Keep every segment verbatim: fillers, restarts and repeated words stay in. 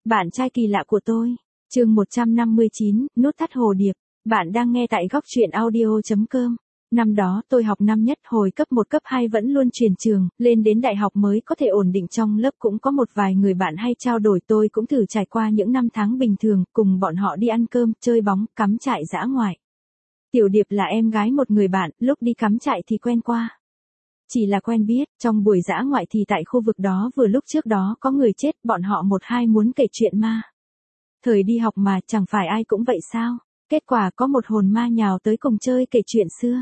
Bạn trai kỳ lạ của tôi. Chương một trăm năm mươi chín, nút thắt hồ điệp. Bạn đang nghe tại góc truyện audio chấm com. Năm đó tôi học năm nhất, hồi cấp một cấp hai vẫn luôn chuyển trường, lên đến đại học mới có thể ổn định, trong lớp cũng có một vài người bạn hay trao đổi, tôi cũng thử trải qua những năm tháng bình thường, cùng bọn họ đi ăn cơm, chơi bóng, cắm trại dã ngoại. Tiểu Điệp là em gái một người bạn, lúc đi cắm trại thì quen qua. Chỉ là quen biết, trong buổi dã ngoại thì tại khu vực đó vừa lúc trước đó có người chết, bọn họ một hai muốn kể chuyện ma. Thời đi học mà, chẳng phải ai cũng vậy sao? Kết quả có một hồn ma nhào tới cùng chơi kể chuyện xưa.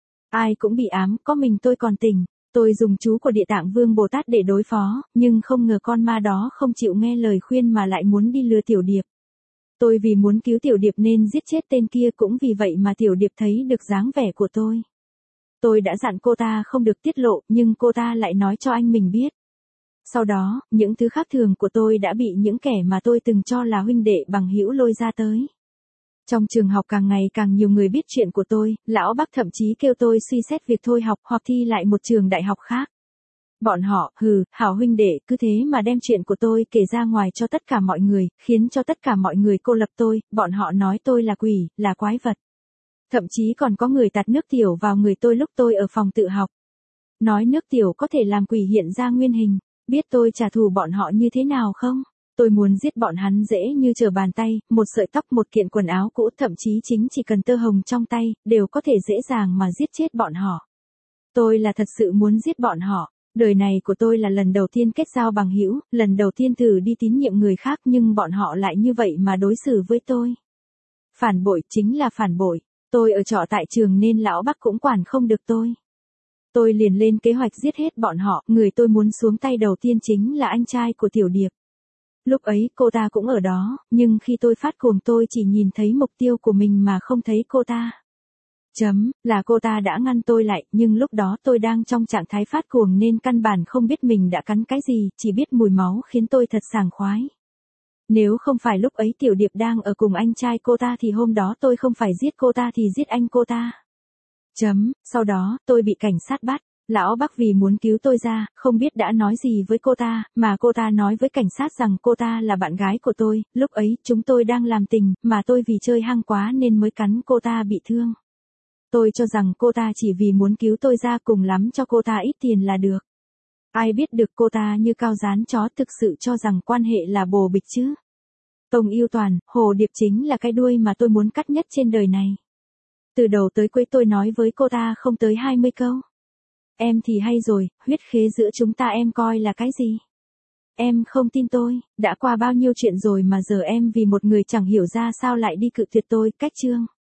Ai cũng bị ám, có mình tôi còn tỉnh. Tôi dùng chú của Địa Tạng Vương Bồ Tát để đối phó, nhưng không ngờ con ma đó không chịu nghe lời khuyên mà lại muốn đi lừa Tiểu Điệp. Tôi vì muốn cứu Tiểu Điệp nên giết chết tên kia, cũng vì vậy mà Tiểu Điệp thấy được dáng vẻ của tôi. Tôi đã dặn cô ta không được tiết lộ, nhưng cô ta lại nói cho anh mình biết. Sau đó, những thứ khác thường của tôi đã bị những kẻ mà tôi từng cho là huynh đệ bằng hữu lôi ra tới. Trong trường học càng ngày càng nhiều người biết chuyện của tôi, lão Bắc thậm chí kêu tôi suy xét việc thôi học hoặc thi lại một trường đại học khác. Bọn họ, hừ, hảo huynh đệ, cứ thế mà đem chuyện của tôi kể ra ngoài cho tất cả mọi người, khiến cho tất cả mọi người cô lập tôi, bọn họ nói tôi là quỷ, là quái vật. Thậm chí còn có người tạt nước tiểu vào người tôi lúc tôi ở phòng tự học. Nói nước tiểu có thể làm quỷ hiện ra nguyên hình. Biết tôi trả thù bọn họ như thế nào không? Tôi muốn giết bọn hắn dễ như trở bàn tay, một sợi tóc, một kiện quần áo cũ, thậm chí chính chỉ cần tơ hồng trong tay, đều có thể dễ dàng mà giết chết bọn họ. Tôi là thật sự muốn giết bọn họ. Đời này của tôi là lần đầu tiên kết giao bằng hữu, lần đầu tiên thử đi tín nhiệm người khác, nhưng bọn họ lại như vậy mà đối xử với tôi. Phản bội, chính là phản bội. Tôi ở trọ tại trường nên lão Bắc cũng quản không được tôi. Tôi liền lên kế hoạch giết hết bọn họ, người tôi muốn xuống tay đầu tiên chính là anh trai của Tiểu Điệp. Lúc ấy cô ta cũng ở đó, nhưng khi tôi phát cuồng tôi chỉ nhìn thấy mục tiêu của mình mà không thấy cô ta. Chấm, là cô ta đã ngăn tôi lại, nhưng lúc đó tôi đang trong trạng thái phát cuồng nên căn bản không biết mình đã cắn cái gì, chỉ biết mùi máu khiến tôi thật sảng khoái. Nếu không phải lúc ấy Tiểu Điệp đang ở cùng anh trai cô ta thì hôm đó tôi không phải giết cô ta thì giết anh cô ta. Chấm, sau đó, tôi bị cảnh sát bắt. Lão Bắc vì muốn cứu tôi ra, không biết đã nói gì với cô ta, mà cô ta nói với cảnh sát rằng cô ta là bạn gái của tôi, lúc ấy chúng tôi đang làm tình, mà tôi vì chơi hăng quá nên mới cắn cô ta bị thương. Tôi cho rằng cô ta chỉ vì muốn cứu tôi ra, cùng lắm cho cô ta ít tiền là được. Ai biết được cô ta như cao dán chó, thực sự cho rằng quan hệ là bồ bịch chứ. Tông yêu toàn, hồ điệp chính là cái đuôi mà tôi muốn cắt nhất trên đời này. Từ đầu tới cuối tôi nói với cô ta không tới hai mươi câu. Em thì hay rồi, huyết khế giữa chúng ta em coi là cái gì? Em không tin tôi, đã qua bao nhiêu chuyện rồi mà giờ em vì một người chẳng hiểu ra sao lại đi cự tuyệt tôi, cách chương.